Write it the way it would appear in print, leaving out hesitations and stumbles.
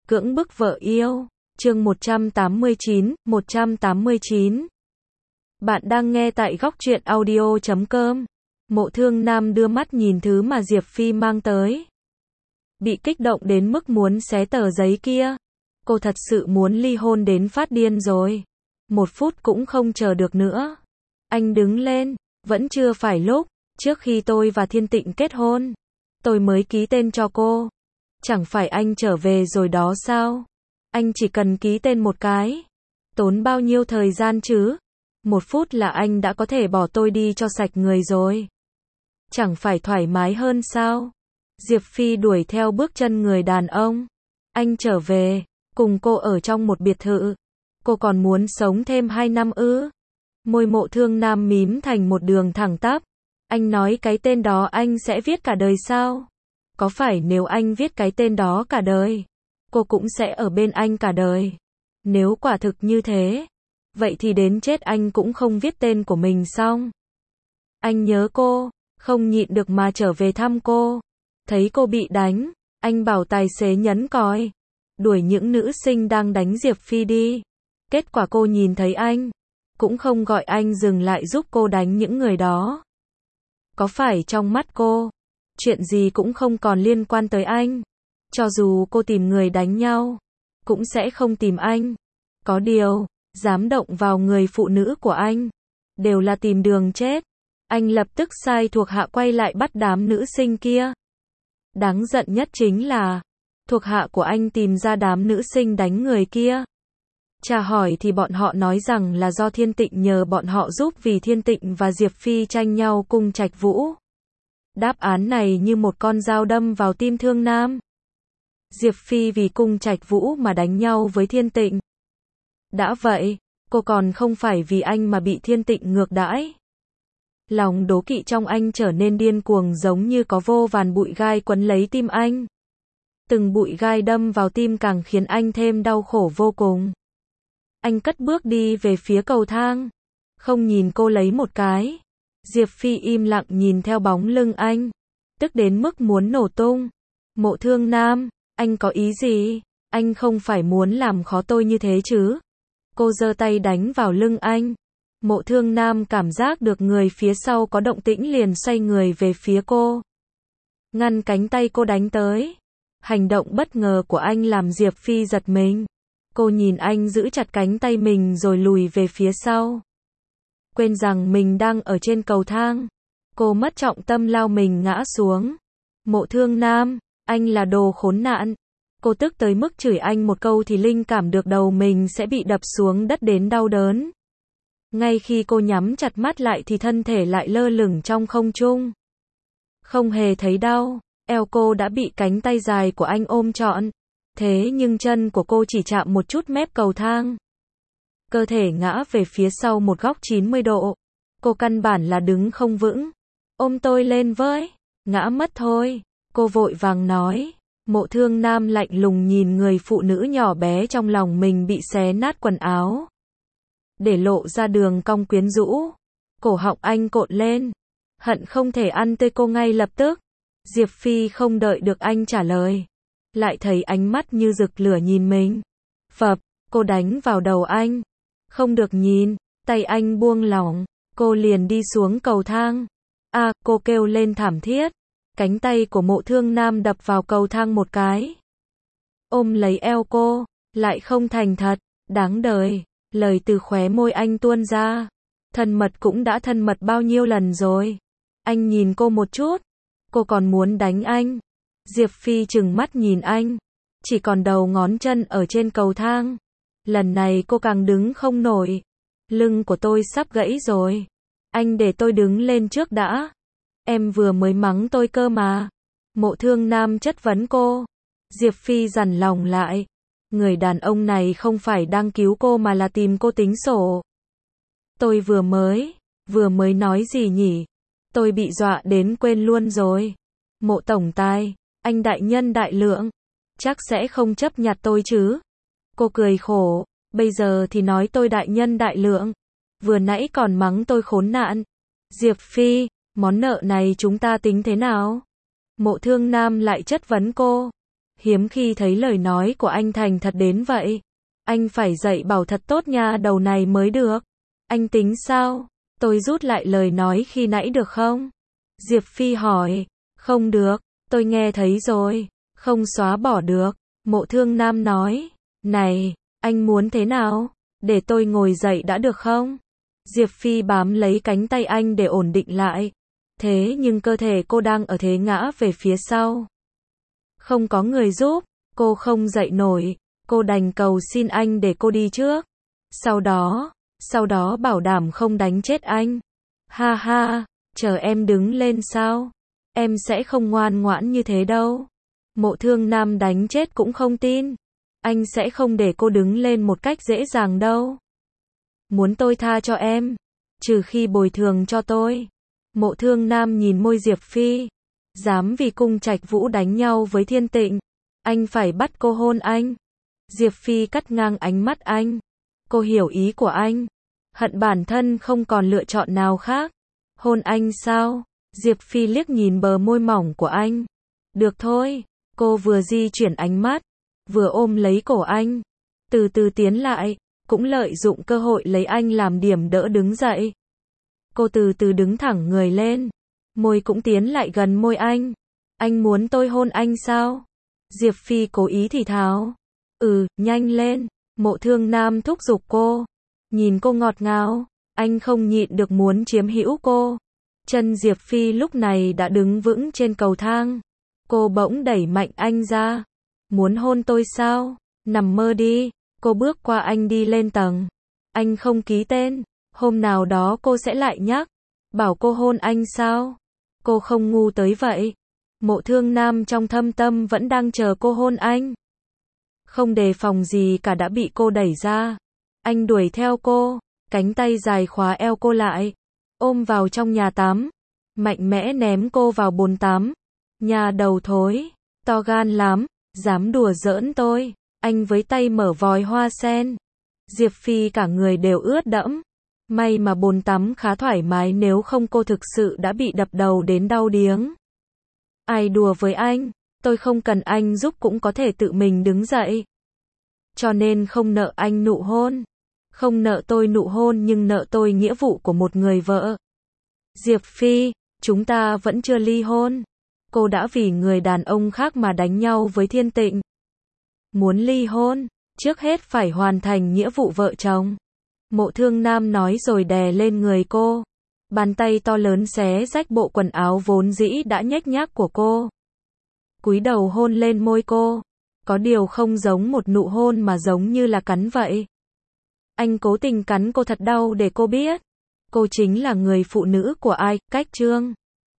Cưỡng bức vợ yêu, chương 189. Bạn đang nghe tại góc truyện audio.com. Mộ Thương Nam đưa mắt nhìn thứ mà Diệp Phi mang tới. Bị kích động đến mức muốn xé tờ giấy kia. Cô thật sự muốn ly hôn đến phát điên rồi. 1 phút cũng không chờ được nữa. Anh đứng lên, vẫn chưa phải lúc, trước khi tôi và Thiên Tịnh kết hôn, tôi mới ký tên cho cô. Chẳng phải anh trở về rồi đó sao? Anh chỉ cần ký tên một cái. Tốn bao nhiêu thời gian chứ? 1 phút là anh đã có thể bỏ tôi đi cho sạch người rồi. Chẳng phải thoải mái hơn sao? Diệp Phi đuổi theo bước chân người đàn ông. Anh trở về, cùng cô ở trong một biệt thự. Cô còn muốn sống thêm 2 năm ư? Môi Mộ Thương Nam mím thành một đường thẳng tắp. Anh nói cái tên đó anh sẽ viết cả đời sao? Có phải nếu anh viết cái tên đó cả đời, cô cũng sẽ ở bên anh cả đời? Nếu quả thực như thế, vậy thì đến chết anh cũng không viết tên của mình xong. Anh nhớ cô, không nhịn được mà trở về thăm cô. Thấy cô bị đánh, anh bảo tài xế nhấn còi, đuổi những nữ sinh đang đánh Diệp Phi đi. Kết quả cô nhìn thấy anh, cũng không gọi anh dừng lại giúp cô đánh những người đó. Có phải trong mắt cô, chuyện gì cũng không còn liên quan tới anh? Cho dù cô tìm người đánh nhau, cũng sẽ không tìm anh. Có điều, dám động vào người phụ nữ của anh, đều là tìm đường chết. Anh lập tức sai thuộc hạ quay lại bắt đám nữ sinh kia. Đáng giận nhất chính là, thuộc hạ của anh tìm ra đám nữ sinh đánh người kia. Tra hỏi thì bọn họ nói rằng là do Thiên Tịnh nhờ bọn họ giúp vì Thiên Tịnh và Diệp Phi tranh nhau cung Trạch Vũ. Đáp án này như một con dao đâm vào tim Thương Nam. Diệp Phi vì cung Trạch Vũ mà đánh nhau với Thiên Tịnh. Đã vậy, cô còn không phải vì anh mà bị Thiên Tịnh ngược đãi. Lòng đố kỵ trong anh trở nên điên cuồng giống như có vô vàn bụi gai quấn lấy tim anh. Từng bụi gai đâm vào tim càng khiến anh thêm đau khổ vô cùng. Anh cất bước đi về phía cầu thang, không nhìn cô lấy một cái. Diệp Phi im lặng nhìn theo bóng lưng anh, tức đến mức muốn nổ tung. Mộ Thương Nam, anh có ý gì? Anh không phải muốn làm khó tôi như thế chứ? Cô giơ tay đánh vào lưng anh. Mộ Thương Nam cảm giác được người phía sau có động tĩnh liền xoay người về phía cô, ngăn cánh tay cô đánh tới. Hành động bất ngờ của anh làm Diệp Phi giật mình. Cô nhìn anh giữ chặt cánh tay mình rồi lùi về phía sau. Quên rằng mình đang ở trên cầu thang. Cô mất trọng tâm lao mình ngã xuống. Mộ Thương Nam, anh là đồ khốn nạn. Cô tức tới mức chửi anh một câu thì linh cảm được đầu mình sẽ bị đập xuống đất đến đau đớn. Ngay khi cô nhắm chặt mắt lại thì thân thể lại lơ lửng trong không trung. Không hề thấy đau, eo cô đã bị cánh tay dài của anh ôm trọn. Thế nhưng chân của cô chỉ chạm một chút mép cầu thang. Cơ thể ngã về phía sau một góc 90 độ. Cô căn bản là đứng không vững. Ôm tôi lên với. Ngã mất thôi. Cô vội vàng nói. Mộ Thương Nam lạnh lùng nhìn người phụ nữ nhỏ bé trong lòng mình bị xé nát quần áo, để lộ ra đường cong quyến rũ. Cổ họng anh cộn lên. Hận không thể ăn tươi cô ngay lập tức. Diệp Phi không đợi được anh trả lời, lại thấy ánh mắt như rực lửa nhìn mình. Phập, cô đánh vào đầu anh. Không được nhìn, tay anh buông lỏng, cô liền đi xuống cầu thang. Cô kêu lên thảm thiết. Cánh tay của Mộ Thương Nam đập vào cầu thang một cái. Ôm lấy eo cô, lại không thành thật, đáng đời. Lời từ khóe môi anh tuôn ra. Thân mật cũng đã thân mật bao nhiêu lần rồi. Anh nhìn cô một chút. Cô còn muốn đánh anh. Diệp Phi trừng mắt nhìn anh. Chỉ còn đầu ngón chân ở trên cầu thang. Lần này cô càng đứng không nổi. Lưng của tôi sắp gãy rồi. Anh để tôi đứng lên trước đã. Em vừa mới mắng tôi cơ mà. Mộ Thương Nam chất vấn cô. Diệp Phi dằn lòng lại. Người đàn ông này không phải đang cứu cô mà là tìm cô tính sổ. Tôi vừa mới nói gì nhỉ? Tôi bị dọa đến quên luôn rồi. Mộ tổng tài, anh đại nhân đại lượng, chắc sẽ không chấp nhặt tôi chứ? Cô cười khổ, bây giờ thì nói tôi đại nhân đại lượng, vừa nãy còn mắng tôi khốn nạn. Diệp Phi, món nợ này chúng ta tính thế nào? Mộ Thương Nam lại chất vấn cô. Hiếm khi thấy lời nói của anh thành thật đến vậy. Anh phải dạy bảo thật tốt nha đầu này mới được. Anh tính sao? Tôi rút lại lời nói khi nãy được không? Diệp Phi hỏi. Không được, tôi nghe thấy rồi. Không xóa bỏ được. Mộ Thương Nam nói. Này, anh muốn thế nào? Để tôi ngồi dậy đã được không? Diệp Phi bám lấy cánh tay anh để ổn định lại. Thế nhưng cơ thể cô đang ở thế ngã về phía sau. Không có người giúp, cô không dậy nổi. Cô đành cầu xin anh để cô đi trước. Sau đó bảo đảm không đánh chết anh. Ha ha, chờ em đứng lên sao? Em sẽ không ngoan ngoãn như thế đâu. Mộ Thương Nam đánh chết cũng không tin. Anh sẽ không để cô đứng lên một cách dễ dàng đâu. Muốn tôi tha cho em, trừ khi bồi thường cho tôi. Mộ Thương Nam nhìn môi Diệp Phi. Dám vì Cung Trạch Vũ đánh nhau với Thiên Tịnh, anh phải bắt cô hôn anh. Diệp Phi cắt ngang ánh mắt anh. Cô hiểu ý của anh. Hận bản thân không còn lựa chọn nào khác. Hôn anh sao? Diệp Phi liếc nhìn bờ môi mỏng của anh. Được thôi. Cô vừa di chuyển ánh mắt, vừa ôm lấy cổ anh. Từ từ tiến lại, cũng lợi dụng cơ hội lấy anh làm điểm đỡ đứng dậy. Cô từ từ đứng thẳng người lên. Môi cũng tiến lại gần môi anh. Anh muốn tôi hôn anh sao? Diệp Phi cố ý thì thào. Nhanh lên. Mộ Thương Nam thúc giục cô. Nhìn cô ngọt ngào, anh không nhịn được muốn chiếm hữu cô. Chân Diệp Phi lúc này đã đứng vững trên cầu thang. Cô bỗng đẩy mạnh anh ra. Muốn hôn tôi sao? Nằm mơ đi. Cô bước qua anh đi lên tầng. Anh không ký tên. Hôm nào đó cô sẽ lại nhắc. Bảo cô hôn anh sao? Cô không ngu tới vậy. Mộ Thương Nam trong thâm tâm vẫn đang chờ cô hôn anh. Không đề phòng gì cả đã bị cô đẩy ra. Anh đuổi theo cô, cánh tay dài khóa eo cô lại, ôm vào trong nhà tắm, mạnh mẽ ném cô vào bồn tắm. Nhà đầu thối, to gan lắm, dám đùa giỡn tôi. Anh với tay mở vòi hoa sen. Diệp Phi cả người đều ướt đẫm. May mà bồn tắm khá thoải mái, nếu không cô thực sự đã bị đập đầu đến đau điếng. Ai đùa với anh, tôi không cần anh giúp cũng có thể tự mình đứng dậy. Cho nên không nợ anh nụ hôn. Không nợ tôi nụ hôn nhưng nợ tôi nghĩa vụ của một người vợ. Diệp Phi, chúng ta vẫn chưa ly hôn. Cô đã vì người đàn ông khác mà đánh nhau với Thiên Tịnh. Muốn ly hôn, trước hết phải hoàn thành nghĩa vụ vợ chồng. Mộ Thương Nam nói rồi đè lên người cô. Bàn tay to lớn xé rách bộ quần áo vốn dĩ đã nhếch nhác của cô. Cúi đầu hôn lên môi cô. Có điều không giống một nụ hôn mà giống như là cắn vậy. Anh cố tình cắn cô thật đau để cô biết. Cô chính là người phụ nữ của ai, Cách Trương.